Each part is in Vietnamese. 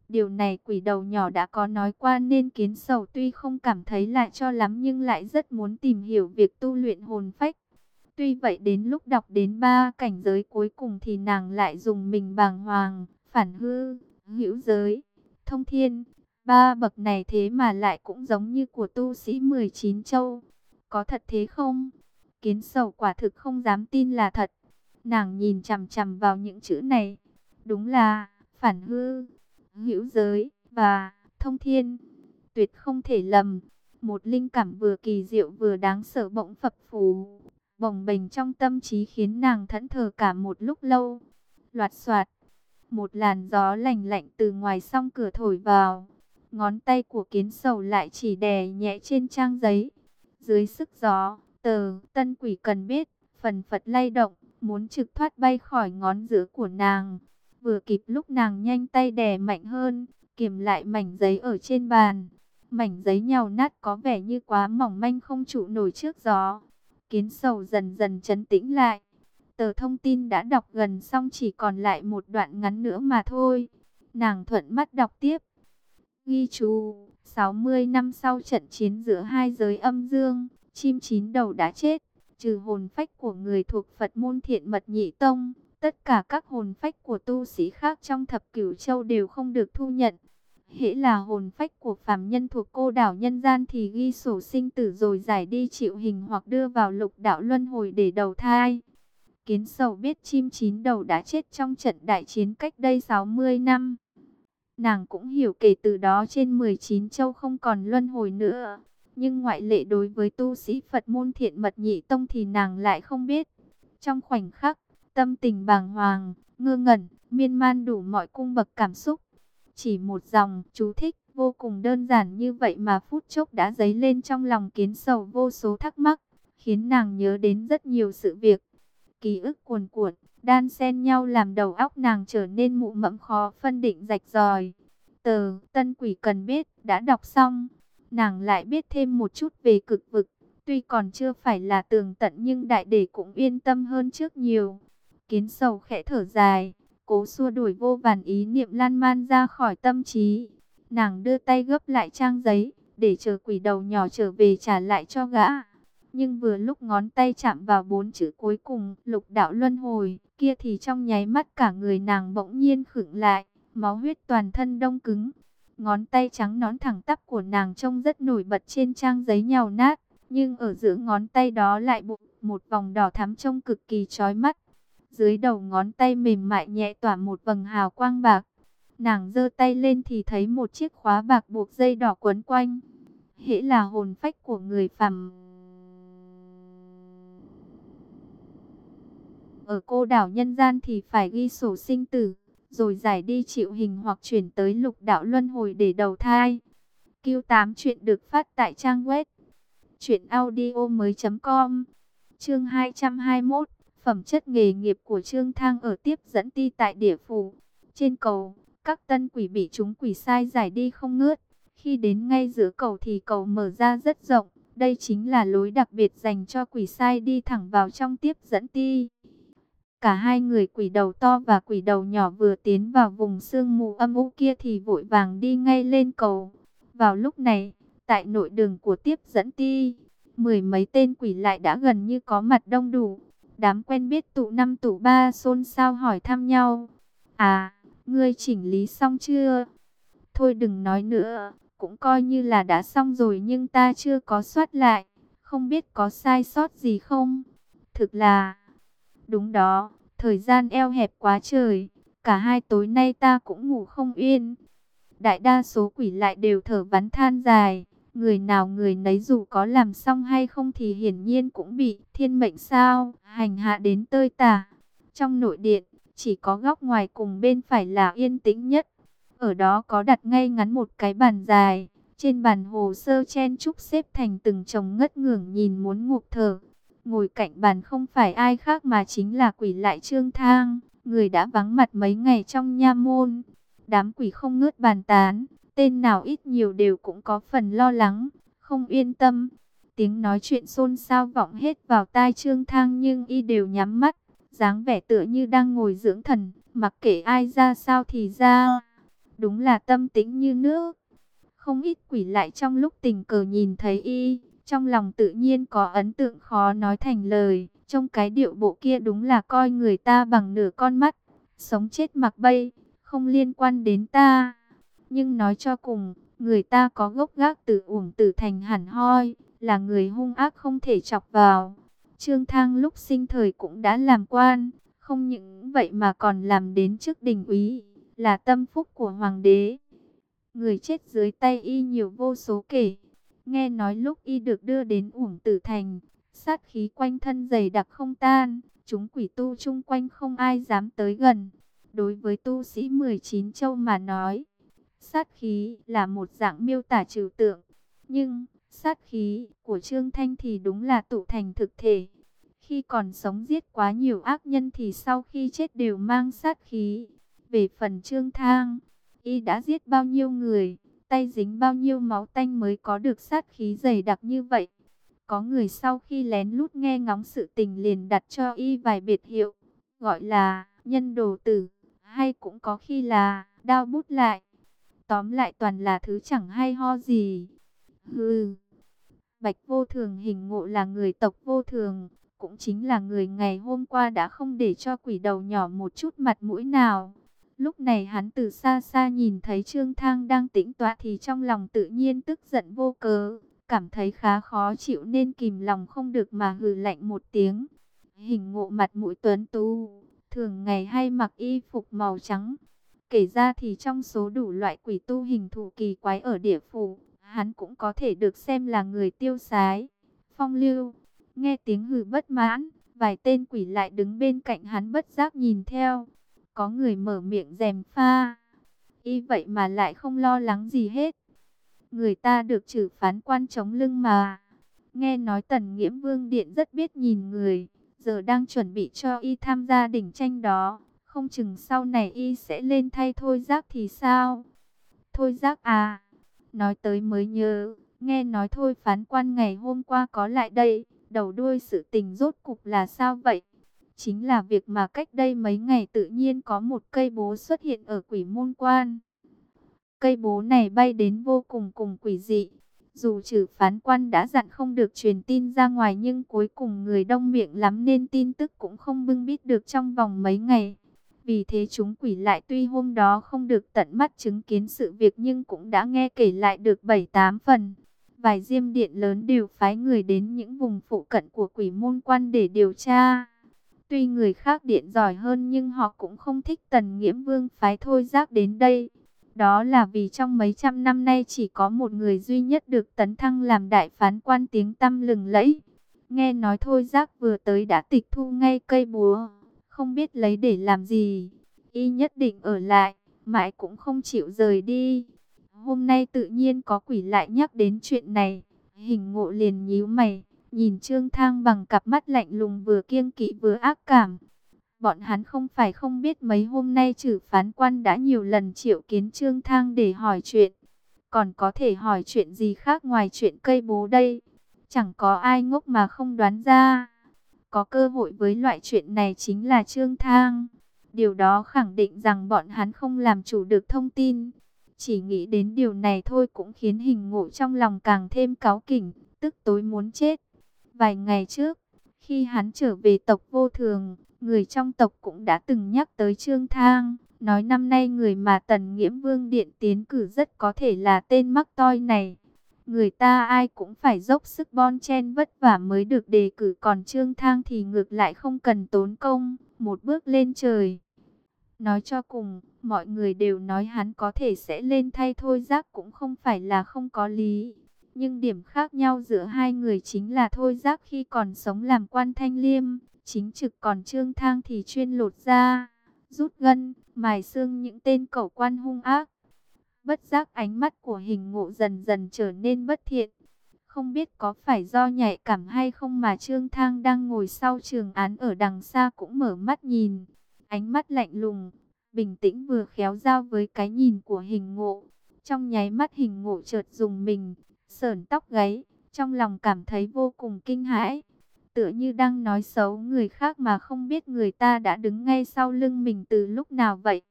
Điều này quỷ đầu nhỏ đã có nói qua nên Kiến Sầu tuy không cảm thấy lạ cho lắm nhưng lại rất muốn tìm hiểu việc tu luyện hồn phách. Tuy vậy đến lúc đọc đến 3 cảnh giới cuối cùng thì nàng lại dùng mình bàng hoàng, phản hư, hữu giới, thông thiên. 3 bậc này thế mà lại cũng giống như của tu sĩ 19 châu. Có thật thế không? Kiến Sầu quả thực không dám tin là thật. Nàng nhìn chằm chằm vào những chữ này. Đúng là phản hư, hữu giới và thông thiên. Tuyệt không thể lầm. Một linh cảm vừa kỳ diệu vừa đáng sợ bỗng phập phù, bồng bềnh trong tâm trí khiến nàng thẫn thờ cả một lúc lâu. Loạt soạt, một làn gió lành lạnh từ ngoài song cửa thổi vào. Ngón tay của Kiến Sầu lại chỉ đè nhẹ trên trang giấy. Dưới sức gió, tờ Tân Quỷ Cần Biết phần phật lay động, muốn trực thoát bay khỏi ngón giữa của nàng. Vừa kịp lúc nàng nhanh tay đè mạnh hơn, kiềm lại mảnh giấy ở trên bàn. Mảnh giấy nhàu nát có vẻ như quá mỏng manh không trụ nổi trước gió. Kiến Sầu dần dần trấn tĩnh lại. Tờ thông tin đã đọc gần xong, chỉ còn lại một đoạn ngắn nữa mà thôi. Nàng thuận mắt đọc tiếp. Ghi chú, 60 năm sau trận chiến giữa hai giới âm dương, chim 9 đầu đã chết, trừ hồn phách của người thuộc Phật môn Thiện Mật Nhị Tông. Tất cả các hồn phách của tu sĩ khác trong Thập Cửu Châu đều không được thu nhận. Hễ là hồn phách của phàm nhân thuộc cô đảo nhân gian thì ghi sổ sinh tử rồi giải đi chịu hình hoặc đưa vào lục đạo luân hồi để đầu thai. Kiến Sầu biết chim 9 đầu đã chết trong trận đại chiến cách đây 60 năm. Nàng cũng hiểu kể từ đó trên 19 châu không còn luân hồi nữa. Nhưng ngoại lệ đối với tu sĩ Phật môn Thiện Mật Nhị Tông thì nàng lại không biết. Trong khoảnh khắc, tâm tình bàng hoàng, ngơ ngẩn, miên man đủ mọi cung bậc cảm xúc. Chỉ một dòng chú thích vô cùng đơn giản như vậy mà phút chốc đã dấy lên trong lòng Kiến Sầu vô số thắc mắc, khiến nàng nhớ đến rất nhiều sự việc. Ký ức cuồn cuộn, đan xen nhau làm đầu óc nàng trở nên mụ mẫm khó phân định rạch ròi. Tờ Tân Quỷ Cần Biết đã đọc xong, nàng lại biết thêm một chút về cực vực. Tuy còn chưa phải là tường tận nhưng đại để cũng yên tâm hơn trước nhiều. Kiến Sầu khẽ thở dài, cố xua đuổi vô vàn ý niệm lan man ra khỏi tâm trí. Nàng đưa tay gấp lại trang giấy, để chờ quỷ đầu nhỏ trở về trả lại cho gã. Nhưng vừa lúc ngón tay chạm vào 4 chữ cuối cùng, lục đạo luân hồi, kia thì trong nháy mắt cả người nàng bỗng nhiên khựng lại, máu huyết toàn thân đông cứng. Ngón tay trắng nõn thẳng tắp của nàng trông rất nổi bật trên trang giấy nhàu nát, nhưng ở giữa ngón tay đó lại buộc một vòng đỏ thắm trông cực kỳ chói mắt. Dưới đầu ngón tay mềm mại nhẹ tỏa một vầng hào quang bạc. Nàng giơ tay lên thì thấy một chiếc khóa bạc buộc dây đỏ quấn quanh. Hễ là hồn phách của người phàm ở cô đảo nhân gian thì phải ghi sổ sinh tử, rồi giải đi chịu hình hoặc chuyển tới lục đạo luân hồi để đầu thai. Q8 chuyện được phát tại trang web truyệnaudiomoi.com. Chương 221, phẩm chất nghề nghiệp của Trương Thang ở tiếp dẫn ti tại địa phủ. Trên cầu, các tân quỷ bị chúng quỷ sai giải đi không ngớt. Khi đến ngay giữa cầu thì cầu mở ra rất rộng. Đây chính là lối đặc biệt dành cho quỷ sai đi thẳng vào trong tiếp dẫn ti. Cả hai người quỷ đầu to và quỷ đầu nhỏ vừa tiến vào vùng sương mù âm u kia thì vội vàng đi ngay lên cầu. Vào lúc này, tại nội đường của tiếp dẫn ti, 10 mấy tên quỷ lại đã gần như có mặt đông đủ. Đám quen biết tụ năm tụ ba xôn xao hỏi thăm nhau. À, ngươi chỉnh lý xong chưa? Thôi đừng nói nữa, cũng coi như là đã xong rồi nhưng ta chưa có soát lại. Không biết có sai sót gì không? Thực là... Đúng đó, thời gian eo hẹp quá trời, cả hai tối nay ta cũng ngủ không yên. Đại đa số quỷ lại đều thở vắn than dài, người nào người nấy dù có làm xong hay không thì hiển nhiên cũng bị thiên mệnh sao, hành hạ đến tơi tả. Trong nội điện, chỉ có góc ngoài cùng bên phải là yên tĩnh nhất. Ở đó có đặt ngay ngắn một cái bàn dài, trên bàn hồ sơ chen chúc xếp thành từng chồng ngất ngưởng nhìn muốn ngụp thở. Ngồi cạnh bàn không phải ai khác mà chính là quỷ lại Trương Thang, người đã vắng mặt mấy ngày trong nha môn. Đám quỷ không ngớt bàn tán, tên nào ít nhiều đều cũng có phần lo lắng, không yên tâm. Tiếng nói chuyện xôn xao vọng hết vào tai Trương Thang nhưng y đều nhắm mắt, dáng vẻ tựa như đang ngồi dưỡng thần, mặc kệ ai ra sao thì ra. đúng là tâm tĩnh như nước. Không ít quỷ lại trong lúc tình cờ nhìn thấy y, trong lòng tự nhiên có ấn tượng khó nói thành lời. Trong cái điệu bộ kia đúng là coi người ta bằng nửa con mắt, sống chết mặc bay, không liên quan đến ta. Nhưng nói cho cùng, người ta có gốc gác từ Uổng Tử Thành hẳn hoi, là người hung ác không thể chọc vào. Trương Thang lúc sinh thời cũng đã làm quan, không những vậy mà còn làm đến chức đình úy, là tâm phúc của hoàng đế. Người chết dưới tay y nhiều vô số kể. Nghe nói lúc y được đưa đến Uổng Tử Thành, sát khí quanh thân dày đặc không tan, chúng quỷ tu chung quanh không ai dám tới gần. Đối với tu sĩ 19 châu mà nói, sát khí là một dạng miêu tả trừu tượng. Nhưng sát khí của Trương Thanh thì đúng là tụ thành thực thể. Khi còn sống giết quá nhiều ác nhân thì sau khi chết đều mang sát khí. Về phần Trương Thang, y đã giết bao nhiêu người, tay dính bao nhiêu máu tanh mới có được sát khí dày đặc như vậy. Có người sau khi lén lút nghe ngóng sự tình liền đặt cho y vài biệt hiệu, gọi là nhân đồ tử, hay cũng có khi là đao bút lại. Tóm lại toàn là thứ chẳng hay ho gì. Hừ, Bạch Vô Thường Hình Ngộ là người tộc Vô Thường, cũng chính là người ngày hôm qua đã không để cho quỷ đầu nhỏ một chút mặt mũi nào. Lúc này hắn từ xa xa nhìn thấy Trương Thang đang tĩnh tọa thì trong lòng tự nhiên tức giận vô cớ, cảm thấy khá khó chịu nên kìm lòng không được mà hừ lạnh một tiếng. Hình Ngộ mặt mũi tuấn tú, thường ngày hay mặc y phục màu trắng. Kể ra thì trong số đủ loại quỷ tu hình thù kỳ quái ở địa phủ, hắn cũng có thể được xem là người tiêu sái, phong lưu. Nghe tiếng hừ bất mãn, vài tên quỷ lại đứng bên cạnh hắn bất giác nhìn theo. Có người mở miệng gièm pha, y vậy mà lại không lo lắng gì hết. Người ta được trừ phán quan chống lưng mà. Nghe nói Tần Nghiễm Vương Điện rất biết nhìn người, giờ đang chuẩn bị cho y tham gia đỉnh tranh đó. Không chừng sau này y sẽ lên thay Thôi Giác thì sao? Thôi Giác à? Nói tới mới nhớ, nghe nói Thôi phán quan ngày hôm qua có lại đây. Đầu đuôi sự tình rốt cục là sao vậy? Chính là việc mà cách đây mấy ngày tự nhiên có một cây bố xuất hiện ở Quỷ Môn Quan. Cây bố này bay đến vô cùng cùng quỷ dị. Dù trừ phán quan đã dặn không được truyền tin ra ngoài nhưng cuối cùng người đông miệng lắm nên tin tức cũng không bưng bít được trong vòng mấy ngày. Vì thế chúng quỷ lại tuy hôm đó không được tận mắt chứng kiến sự việc nhưng cũng đã nghe kể lại được 7-8 phần. Vài diêm điện lớn đều phái người đến những vùng phụ cận của Quỷ Môn Quan để điều tra. Tuy người khác điện giỏi hơn nhưng họ cũng không thích Tần Nghiễm Vương phái Thôi Giác đến đây. Đó là vì trong mấy trăm năm nay chỉ có một người duy nhất được tấn thăng làm đại phán quan tiếng tăm lừng lẫy. Nghe nói Thôi Giác vừa tới đã tịch thu ngay cây búa, không biết lấy để làm gì. Y nhất định ở lại, mãi cũng không chịu rời đi. Hôm nay tự nhiên có quỷ lại nhắc đến chuyện này. Hình Ngộ liền nhíu mày, nhìn Trương Thang bằng cặp mắt lạnh lùng vừa kiêng kỵ vừa ác cảm. Bọn hắn không phải không biết mấy hôm nay trừ phán quan đã nhiều lần triệu kiến Trương Thang để hỏi chuyện. Còn có thể hỏi chuyện gì khác ngoài chuyện cây bố đây? Chẳng có ai ngốc mà không đoán ra. Có cơ hội với loại chuyện này chính là Trương Thang. Điều đó khẳng định rằng bọn hắn không làm chủ được thông tin. Chỉ nghĩ đến điều này thôi cũng khiến Hình Ngộ trong lòng càng thêm cáu kỉnh, tức tối muốn chết. Vài ngày trước, khi hắn trở về tộc Vô Thường, người trong tộc cũng đã từng nhắc tới Trương Thang, nói năm nay người mà Tần Nghiễm Vương Điện tiến cử rất có thể là tên mắc toi này. Người ta ai cũng phải dốc sức bon chen vất vả mới được đề cử, còn Trương Thang thì ngược lại không cần tốn công, một bước lên trời. Nói cho cùng, mọi người đều nói hắn có thể sẽ lên thay Thôi Giác cũng không phải là không có lý. Nhưng điểm khác nhau giữa hai người chính là Thôi Giác khi còn sống làm quan thanh liêm, chính trực, còn Trương Thang thì chuyên lột da, rút gân, mài xương những tên cẩu quan hung ác. Bất giác ánh mắt của Hình Ngộ dần dần trở nên bất thiện. Không biết có phải do nhạy cảm hay không mà Trương Thang đang ngồi sau trường án ở đằng xa cũng mở mắt nhìn. Ánh mắt lạnh lùng, bình tĩnh vừa khéo giao với cái nhìn của Hình Ngộ. Trong nháy mắt Hình Ngộ chợt rùng mình, sởn tóc gáy, trong lòng cảm thấy vô cùng kinh hãi. Tựa như đang nói xấu người khác mà không biết người ta đã đứng ngay sau lưng mình từ lúc nào vậy.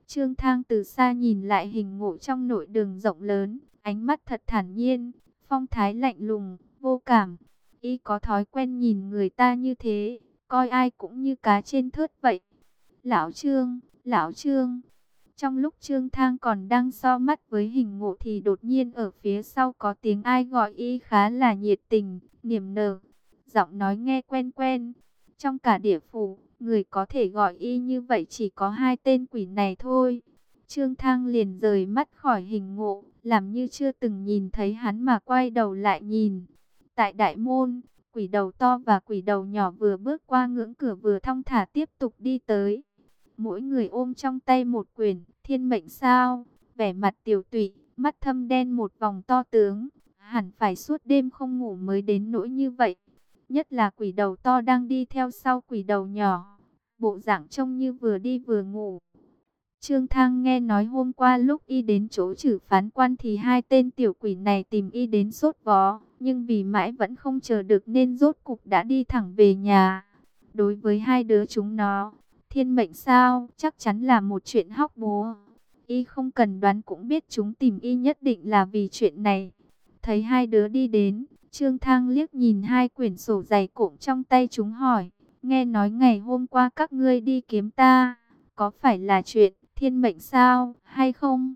Trương Thang từ xa nhìn lại hình ngộ trong nội đường rộng lớn, ánh mắt thật thản nhiên, phong thái lạnh lùng, vô cảm. Y có thói quen nhìn người ta như thế, coi ai cũng như cá trên thớt vậy. Lão Trương, Lão Trương. Trong lúc Trương Thang còn đang so mắt với hình ngộ thì đột nhiên ở phía sau có tiếng ai gọi y khá là nhiệt tình, niềm nở. Giọng nói nghe quen quen. Trong cả địa phủ, người có thể gọi y như vậy chỉ có hai tên quỷ này thôi. Trương Thang liền rời mắt khỏi hình ngộ, làm như chưa từng nhìn thấy hắn mà quay đầu lại nhìn. Tại đại môn, quỷ đầu to và quỷ đầu nhỏ vừa bước qua ngưỡng cửa vừa thong thả tiếp tục đi tới. Mỗi người ôm trong tay một quyển Thiên Mệnh Sao, vẻ mặt tiều tụy, mắt thâm đen một vòng to tướng, hẳn phải suốt đêm không ngủ mới đến nỗi như vậy. Nhất là quỷ đầu to đang đi theo sau quỷ đầu nhỏ, bộ dạng trông như vừa đi vừa ngủ. Trương Thang nghe nói hôm qua lúc y đến chỗ Trử Phán Quan thì hai tên tiểu quỷ này tìm y đến sốt vó, nhưng vì mãi vẫn không chờ được nên rốt cục đã đi thẳng về nhà. Đối với hai đứa chúng nó, Thiên Mệnh Sao chắc chắn là một chuyện hóc búa. Y không cần đoán cũng biết chúng tìm y nhất định là vì chuyện này. Thấy hai đứa đi đến, Trương Thang liếc nhìn hai quyển sổ dày cộm trong tay chúng hỏi, nghe nói ngày hôm qua các ngươi đi kiếm ta, có phải là chuyện Thiên Mệnh Sao hay không?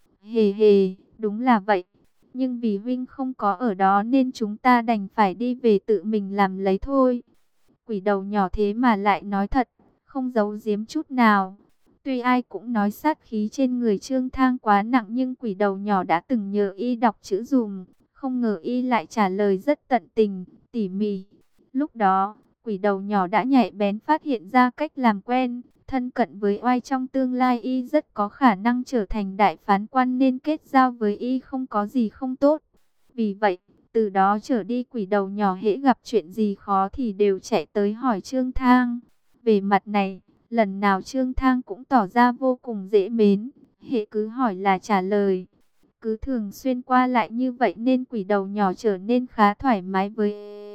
Hề hề, đúng là vậy. Nhưng vì huynh không có ở đó nên chúng ta đành phải đi về tự mình làm lấy thôi. Quỷ đầu nhỏ thế mà lại nói thật, không giấu giếm chút nào. Tuy ai cũng nói sát khí trên người Trương Thang quá nặng nhưng quỷ đầu nhỏ đã từng nhờ y đọc chữ dùm. Không ngờ y lại trả lời rất tận tình, tỉ mỉ. Lúc đó, quỷ đầu nhỏ đã nhạy bén phát hiện ra cách làm quen, thân cận với oai trong tương lai y rất có khả năng trở thành đại phán quan nên kết giao với y không có gì không tốt. Vì vậy, từ đó trở đi quỷ đầu nhỏ hễ gặp chuyện gì khó thì đều chạy tới hỏi Trương Thang. Về mặt này, lần nào Trương Thang cũng tỏ ra vô cùng dễ mến, hễ cứ hỏi là trả lời. Cứ thường xuyên qua lại như vậy nên quỷ đầu nhỏ trở nên khá thoải mái với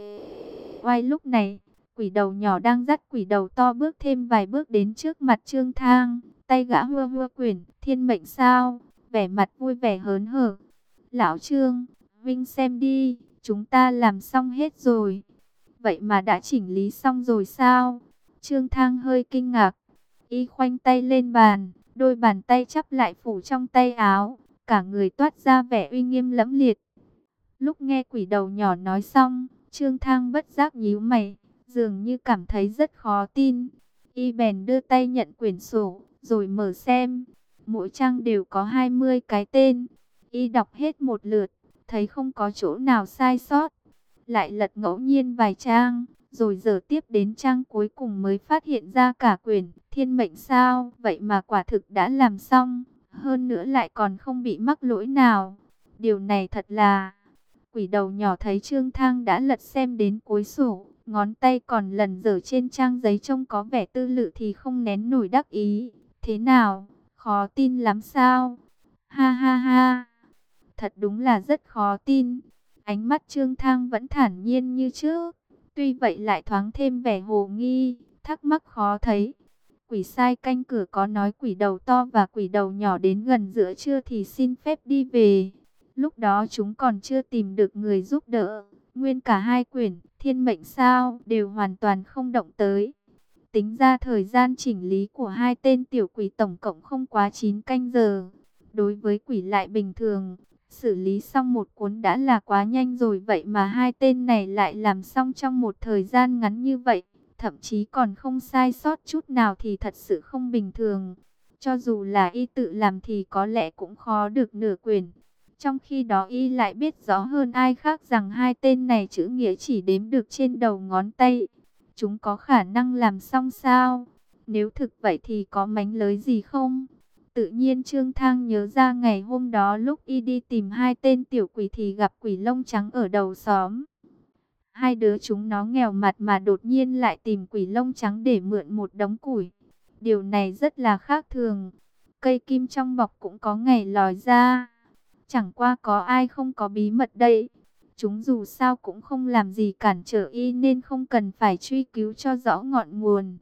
oai. Lúc này, quỷ đầu nhỏ đang dắt quỷ đầu to bước thêm vài bước đến trước mặt Trương Thang, tay gã hua hua quyển Thiên Mệnh Sao, vẻ mặt vui vẻ hớn hở. Lão Trương, Vinh xem đi, chúng ta làm xong hết rồi. Vậy mà đã chỉnh lý xong rồi sao? Trương Thang hơi kinh ngạc. Y khoanh tay lên bàn, đôi bàn tay chắp lại phủ trong tay áo, cả người toát ra vẻ uy nghiêm lẫm liệt. Lúc nghe quỷ đầu nhỏ nói xong, Trương Thang bất giác nhíu mày, dường như cảm thấy rất khó tin. Y bèn đưa tay nhận quyển sổ, rồi mở xem. Mỗi trang đều có 20 cái tên. Y đọc hết một lượt, thấy không có chỗ nào sai sót. Lại lật ngẫu nhiên vài trang, rồi giờ tiếp đến trang cuối cùng mới phát hiện ra cả quyển Thiên Mệnh Sao. Vậy mà quả thực đã làm xong, hơn nữa lại còn không bị mắc lỗi nào. Điều này thật là... Quỷ đầu nhỏ thấy Trương Thang đã lật xem đến cuối sổ, ngón tay còn lần dở trên trang giấy trông có vẻ tư lự thì không nén nổi đắc ý. Thế nào, khó tin lắm sao? Ha ha ha, thật đúng là rất khó tin. Ánh mắt Trương Thang vẫn thản nhiên như trước, tuy vậy lại thoáng thêm vẻ hồ nghi, thắc mắc khó thấy. Quỷ sai canh cửa có nói quỷ đầu to và quỷ đầu nhỏ đến gần giữa trưa thì xin phép đi về. Lúc đó chúng còn chưa tìm được người giúp đỡ. Nguyên cả hai quyển Thiên Mệnh Sao đều hoàn toàn không động tới. Tính ra thời gian chỉnh lý của hai tên tiểu quỷ tổng cộng không quá 9 canh giờ. Đối với quỷ lại bình thường, xử lý xong một cuốn đã là quá nhanh rồi, vậy mà hai tên này lại làm xong trong một thời gian ngắn như vậy. Thậm chí còn không sai sót chút nào thì thật sự không bình thường. Cho dù là y tự làm thì có lẽ cũng khó được nửa quyển. Trong khi đó y lại biết rõ hơn ai khác rằng hai tên này chữ nghĩa chỉ đếm được trên đầu ngón tay. Chúng có khả năng làm xong sao? Nếu thực vậy thì có mánh lới gì không? Tự nhiên Trương Thang nhớ ra ngày hôm đó lúc y đi tìm hai tên tiểu quỷ thì gặp quỷ lông trắng ở đầu xóm. Hai đứa chúng nó nghèo mặt mà đột nhiên lại tìm quỷ lông trắng để mượn một đống củi. Điều này rất là khác thường. Cây kim trong bọc cũng có ngày lòi ra. Chẳng qua có ai không có bí mật đây. Chúng dù sao cũng không làm gì cản trở y nên không cần phải truy cứu cho rõ ngọn nguồn.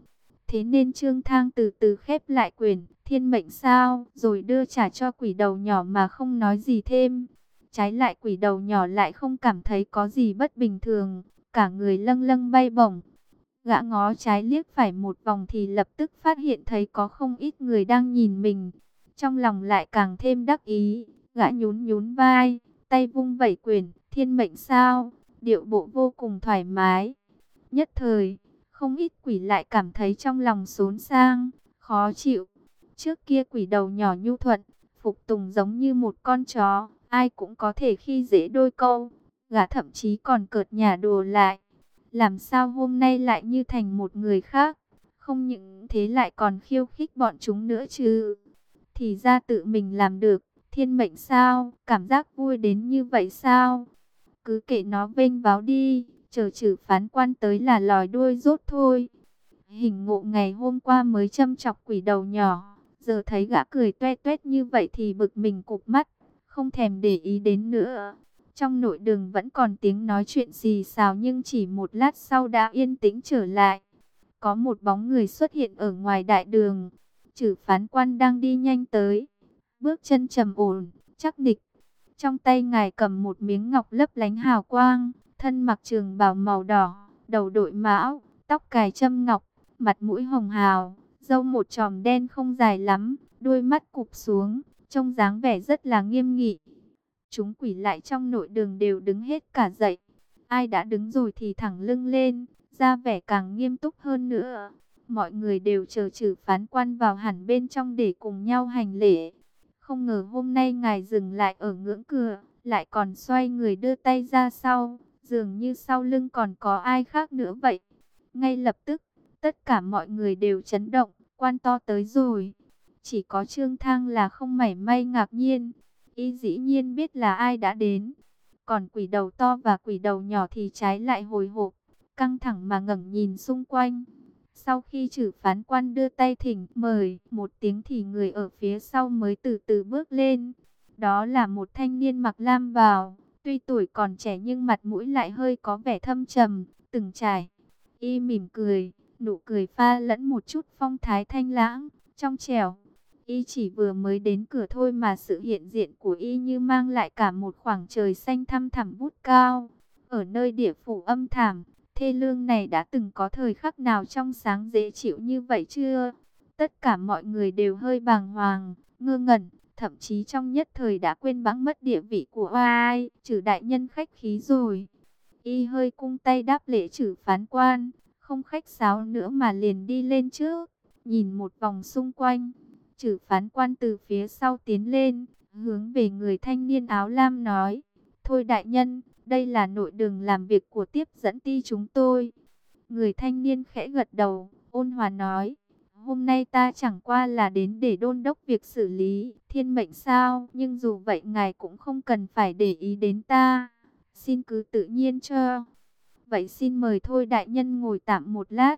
Thế nên Trương Thang từ từ khép lại quyển Thiên Mệnh Sao, rồi đưa trả cho quỷ đầu nhỏ mà không nói gì thêm. Trái lại quỷ đầu nhỏ lại không cảm thấy có gì bất bình thường, cả người lâng lâng bay bổng. Gã ngó trái liếc phải một vòng thì lập tức phát hiện thấy có không ít người đang nhìn mình. Trong lòng lại càng thêm đắc ý, gã nhún nhún vai, tay vung vẩy quyển Thiên Mệnh Sao, điệu bộ vô cùng thoải mái. Nhất thời, không ít quỷ lại cảm thấy trong lòng xốn sang, khó chịu. Trước kia quỷ đầu nhỏ nhu thuận, phục tùng giống như một con chó, ai cũng có thể khi dễ đôi câu. Gã thậm chí còn cợt nhả đùa lại. Làm sao hôm nay lại như thành một người khác? Không những thế lại còn khiêu khích bọn chúng nữa chứ. Thì ra tự mình làm được, thiên mệnh sao? Cảm giác vui đến như vậy sao? Cứ kệ nó vênh váo đi, chờ trừ phán quan tới là lòi đuôi rốt thôi. Hình ngộ ngày hôm qua mới châm chọc quỷ đầu nhỏ, giờ thấy gã cười toe toét như vậy thì bực mình cụp mắt, không thèm để ý đến nữa. Trong nội đường vẫn còn tiếng nói chuyện xì xào nhưng chỉ một lát sau đã yên tĩnh trở lại. Có một bóng người xuất hiện ở ngoài đại đường, trừ phán quan đang đi nhanh tới, bước chân trầm ổn, chắc nịch. Trong tay ngài cầm một miếng ngọc lấp lánh hào quang, thân mặc trường bào màu đỏ, đầu đội mão, tóc cài châm ngọc, mặt mũi hồng hào, râu một chòm đen không dài lắm, đôi mắt cụp xuống, trông dáng vẻ rất là nghiêm nghị. Chúng quỷ lại trong nội đường đều đứng hết cả dậy. Ai đã đứng rồi thì thẳng lưng lên, ra vẻ càng nghiêm túc hơn nữa. Mọi người đều chờ trừ phán quan vào hẳn bên trong để cùng nhau hành lễ. Không ngờ hôm nay ngài dừng lại ở ngưỡng cửa, lại còn xoay người đưa tay ra sau, dường như sau lưng còn có ai khác nữa vậy. Ngay lập tức, tất cả mọi người đều chấn động, quan to tới rồi. Chỉ có Trương Thang là không mảy may ngạc nhiên, y dĩ nhiên biết là ai đã đến. Còn quỷ đầu to và quỷ đầu nhỏ thì trái lại hồi hộp, căng thẳng mà ngẩng nhìn xung quanh. Sau khi trừ phán quan đưa tay thỉnh mời một tiếng thì người ở phía sau mới từ từ bước lên. Đó là một thanh niên mặc lam bào, tuy tuổi còn trẻ nhưng mặt mũi lại hơi có vẻ thâm trầm, từng trải. Y mỉm cười, nụ cười pha lẫn một chút phong thái thanh lãng, trong trẻo. Y chỉ vừa mới đến cửa thôi mà sự hiện diện của y như mang lại cả một khoảng trời xanh thăm thẳm vút cao. Ở nơi địa phủ âm thảm, thê lương này đã từng có thời khắc nào trong sáng dễ chịu như vậy chưa? Tất cả mọi người đều hơi bàng hoàng, ngơ ngẩn, thậm chí trong nhất thời đã quên bẵng mất địa vị của ai, trừ đại nhân khách khí rồi. Y hơi cung tay đáp lễ trừ phán quan, không khách sáo nữa mà liền đi lên trước, nhìn một vòng xung quanh. Trừ phán quan từ phía sau tiến lên, hướng về người thanh niên áo lam nói, thôi đại nhân, đây là nội đường làm việc của tiếp dẫn ty chúng tôi. Người thanh niên khẽ gật đầu, ôn hòa nói, hôm nay ta chẳng qua là đến để đôn đốc việc xử lý thiên mệnh sao, nhưng dù vậy ngài cũng không cần phải để ý đến ta, xin cứ tự nhiên cho. Vậy xin mời thôi đại nhân ngồi tạm một lát.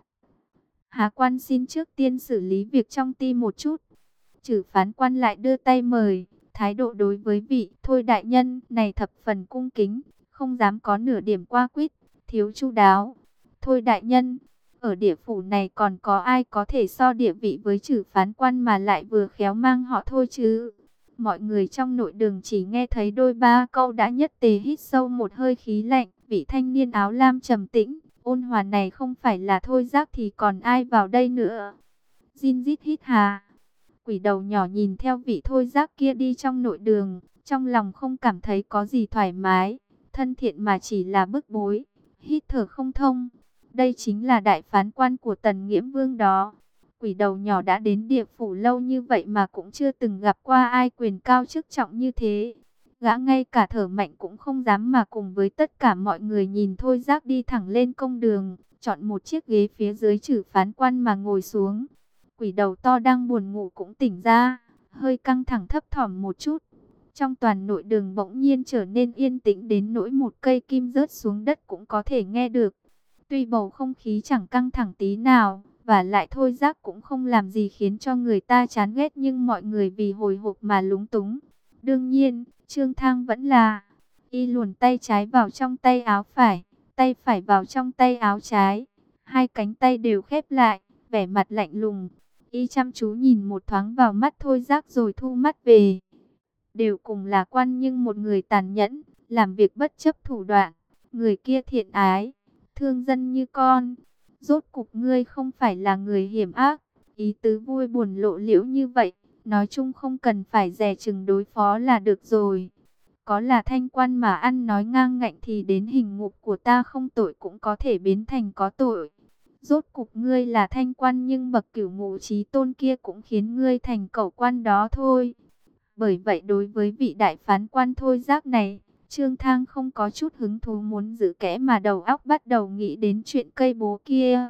Hạ quan xin trước tiên xử lý việc trong ty một chút. Trừ phán quan lại đưa tay mời, thái độ đối với vị thôi đại nhân này thập phần cung kính, không dám có nửa điểm qua quýt, thiếu chu đáo. Thôi đại nhân, ở địa phủ này còn có ai có thể so địa vị với trừ phán quan mà lại vừa khéo mang họ thôi chứ? Mọi người trong nội đường chỉ nghe thấy đôi ba câu đã nhất tề hít sâu một hơi khí lạnh. Vị thanh niên áo lam trầm tĩnh, ôn hòa này không phải là thôi giác thì còn ai vào đây nữa? Jin rít hít hà. Quỷ đầu nhỏ nhìn theo vị thôi giác kia đi trong nội đường, trong lòng không cảm thấy có gì thoải mái, thân thiện mà chỉ là bức bối, hít thở không thông. Đây chính là đại phán quan của Tần Nghiễm Vương đó. Quỷ đầu nhỏ đã đến địa phủ lâu như vậy mà cũng chưa từng gặp qua ai quyền cao chức trọng như thế. Gã ngay cả thở mạnh cũng không dám mà cùng với tất cả mọi người nhìn thôi giác đi thẳng lên công đường, chọn một chiếc ghế phía dưới trừ phán quan mà ngồi xuống. Quỷ đầu to đang buồn ngủ cũng tỉnh ra, hơi căng thẳng thấp thỏm một chút. Trong toàn nội đường bỗng nhiên trở nên yên tĩnh đến nỗi một cây kim rớt xuống đất cũng có thể nghe được. Tuy bầu không khí chẳng căng thẳng tí nào, và lại thôi giác cũng không làm gì khiến cho người ta chán ghét, nhưng mọi người vì hồi hộp mà lúng túng. Đương nhiên, Trương Thang vẫn là, y luồn tay trái vào trong tay áo phải, tay phải vào trong tay áo trái, hai cánh tay đều khép lại, vẻ mặt lạnh lùng. Y chăm chú nhìn một thoáng vào mắt Thôi Giác rồi thu mắt về. Đều cùng là quan nhưng một người tàn nhẫn, làm việc bất chấp thủ đoạn. Người kia thiện ái, thương dân như con. Rốt cục ngươi không phải là người hiểm ác. Ý tứ vui buồn lộ liễu như vậy. Nói chung không cần phải dè chừng đối phó là được rồi. Có là Thanh Quan mà ăn nói ngang ngạnh thì đến hình ngục của ta không tội cũng có thể biến thành có tội. Rốt cục ngươi là Thanh Quan nhưng bậc cửu ngũ chí tôn kia cũng khiến ngươi thành cẩu quan đó thôi. Bởi vậy đối với vị đại phán quan Thôi Giác này, Trương Thang không có chút hứng thú muốn giữ kẽ mà đầu óc bắt đầu nghĩ đến chuyện cây bố kia.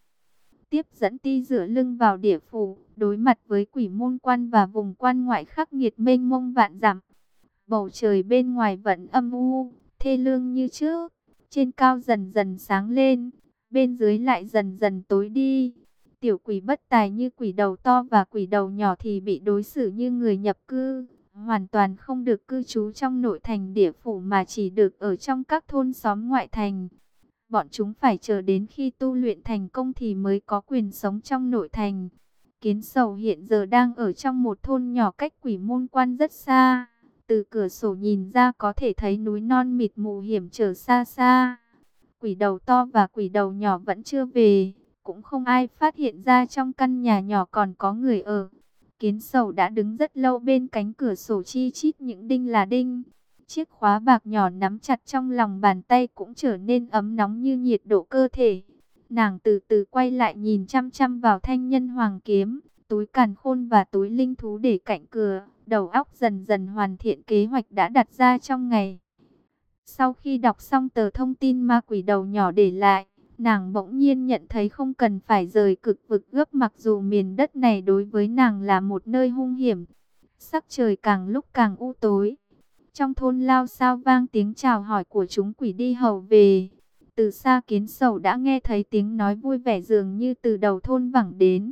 Tiếp dẫn Ti dựa lưng vào địa phủ, đối mặt với quỷ môn quan và vùng quan ngoại khắc nghiệt mênh mông vạn dặm. Bầu trời bên ngoài vẫn âm u, thê lương như trước, trên cao dần dần sáng lên, bên dưới lại dần dần tối đi. Tiểu quỷ bất tài như quỷ đầu to và quỷ đầu nhỏ thì bị đối xử như người nhập cư, hoàn toàn không được cư trú trong nội thành địa phủ mà chỉ được ở trong các thôn xóm ngoại thành. Bọn chúng phải chờ đến khi tu luyện thành công thì mới có quyền sống trong nội thành. Kiến Sầu hiện giờ đang ở trong một thôn nhỏ cách quỷ môn quan rất xa. Từ cửa sổ nhìn ra có thể thấy núi non mịt mù hiểm trở xa xa. Quỷ đầu to và quỷ đầu nhỏ vẫn chưa về. Cũng không ai phát hiện ra trong căn nhà nhỏ còn có người ở. Kiến Sầu đã đứng rất lâu bên cánh cửa sổ chi chít những đinh là đinh. Chiếc khóa bạc nhỏ nắm chặt trong lòng bàn tay cũng trở nên ấm nóng như nhiệt độ cơ thể. Nàng từ từ quay lại nhìn chăm chăm vào thanh nhân hoàng kiếm, túi càn khôn và túi linh thú để cạnh cửa. Đầu óc dần dần hoàn thiện kế hoạch đã đặt ra trong ngày. Sau khi đọc xong tờ thông tin ma quỷ đầu nhỏ để lại, nàng bỗng nhiên nhận thấy không cần phải rời cực vực gấp, mặc dù miền đất này đối với nàng là một nơi hung hiểm. Sắc trời càng lúc càng u tối. Trong thôn lao sao vang tiếng chào hỏi của chúng quỷ đi hầu về. Từ xa Kiến Sầu đã nghe thấy tiếng nói vui vẻ dường như từ đầu thôn vẳng đến.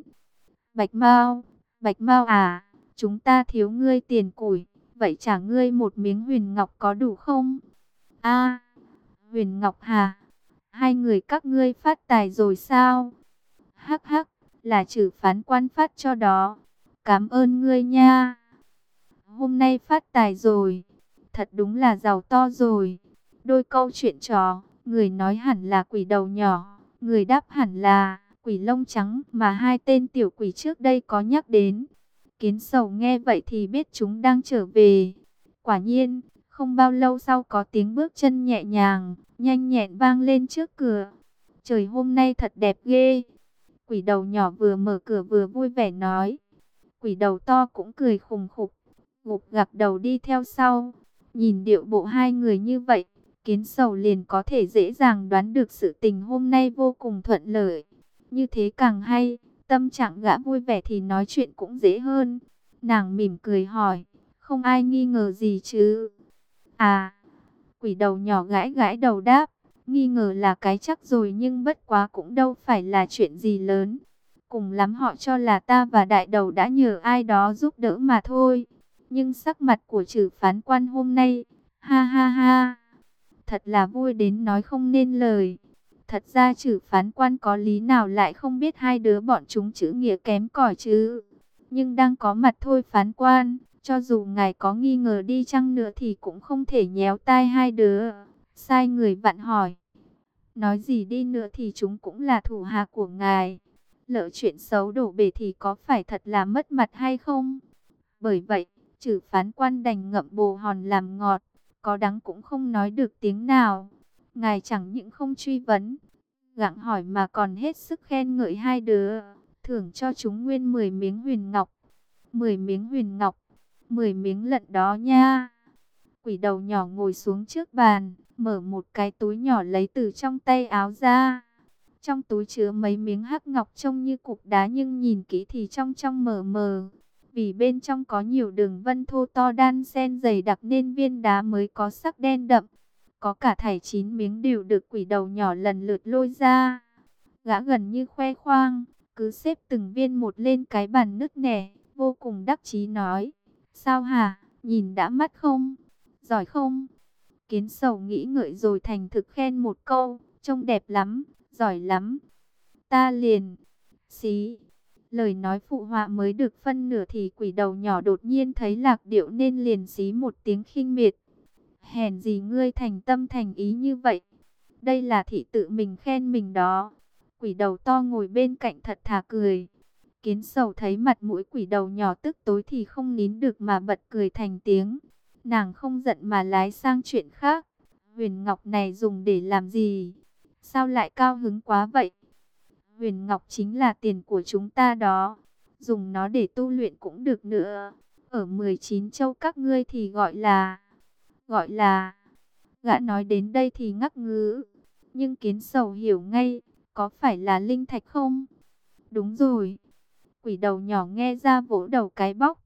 Bạch Mao à, chúng ta thiếu ngươi tiền củi, vậy trả ngươi một miếng huyền ngọc có đủ không? A, huyền ngọc hả? Hai người các ngươi phát tài rồi sao? Hắc hắc, là Trử phán quan phát cho đó. Cảm ơn ngươi nha. Hôm nay phát tài rồi. Thật đúng là giàu to rồi. Đôi câu chuyện trò, người nói hẳn là quỷ đầu nhỏ, người đáp hẳn là quỷ lông trắng mà hai tên tiểu quỷ trước đây có nhắc đến. Kiến Sầu nghe vậy thì biết chúng đang trở về. Quả nhiên, không bao lâu sau có tiếng bước chân nhẹ nhàng, nhanh nhẹn vang lên trước cửa. Trời hôm nay thật đẹp ghê. Quỷ đầu nhỏ vừa mở cửa vừa vui vẻ nói. Quỷ đầu to cũng cười khùng khục, gục gặc đầu đi theo sau. Nhìn điệu bộ hai người như vậy, Kiến Sầu liền có thể dễ dàng đoán được sự tình hôm nay vô cùng thuận lợi. Như thế càng hay, tâm trạng gã vui vẻ thì nói chuyện cũng dễ hơn. Nàng mỉm cười hỏi, không ai nghi ngờ gì chứ? À, quỷ đầu nhỏ gãi gãi đầu đáp, nghi ngờ là cái chắc rồi nhưng bất quá cũng đâu phải là chuyện gì lớn. Cùng lắm họ cho là ta và đại đầu đã nhờ ai đó giúp đỡ mà thôi. Nhưng sắc mặt của Trử phán quan hôm nay, ha ha ha, thật là vui đến nói không nên lời. Thật ra Trử phán quan có lý nào lại không biết hai đứa bọn chúng chữ nghĩa kém cỏi chứ. Nhưng đang có mặt thôi phán quan, cho dù ngài có nghi ngờ đi chăng nữa thì cũng không thể nhéo tai hai đứa. Sai người vặn hỏi. Nói gì đi nữa thì chúng cũng là thủ hạ của ngài. Lỡ chuyện xấu đổ bể thì có phải thật là mất mặt hay không? Bởi vậy, Trử phán quan đành ngậm bồ hòn làm ngọt, có đắng cũng không nói được tiếng nào. Ngài chẳng những không truy vấn, gặng hỏi mà còn hết sức khen ngợi hai đứa, thưởng cho chúng nguyên 10 miếng huyền ngọc. 10 miếng huyền ngọc, 10 miếng lận đó nha. Quỷ đầu nhỏ ngồi xuống trước bàn, mở một cái túi nhỏ lấy từ trong tay áo ra. Trong túi chứa mấy miếng hắc ngọc trông như cục đá nhưng nhìn kỹ thì trong trong mờ mờ. Vì bên trong có nhiều đường vân thô to đan xen dày đặc nên viên đá mới có sắc đen đậm. Có cả thảy 9 miếng đều được quỷ đầu nhỏ lần lượt lôi ra. Gã gần như khoe khoang, cứ xếp từng viên một lên cái bàn nứt nẻ, vô cùng đắc chí nói. Sao hả, nhìn đã mắt không? Giỏi không? Kiến Sầu nghĩ ngợi rồi thành thực khen một câu, trông đẹp lắm, giỏi lắm. Ta liền, Xí. Lời nói phụ họa mới được phân nửa thì quỷ đầu nhỏ đột nhiên thấy lạc điệu nên liền xí một tiếng khinh miệt. Hèn gì ngươi thành tâm thành ý như vậy. Đây là thị tự mình khen mình đó. Quỷ đầu to ngồi bên cạnh thật thà cười. Kiến Sầu thấy mặt mũi quỷ đầu nhỏ tức tối thì không nín được mà bật cười thành tiếng. Nàng không giận mà lái sang chuyện khác. Huyền ngọc này dùng để làm gì? Sao lại cao hứng quá vậy? Huyền ngọc chính là tiền của chúng ta đó. Dùng nó để tu luyện cũng được nữa. Ở 19 châu các ngươi thì gọi là... Gã nói đến đây thì ngắc ngứ. Nhưng Kiến Sầu hiểu ngay, có phải là linh thạch không? Đúng rồi. Quỷ đầu nhỏ nghe ra vỗ đầu cái bóc.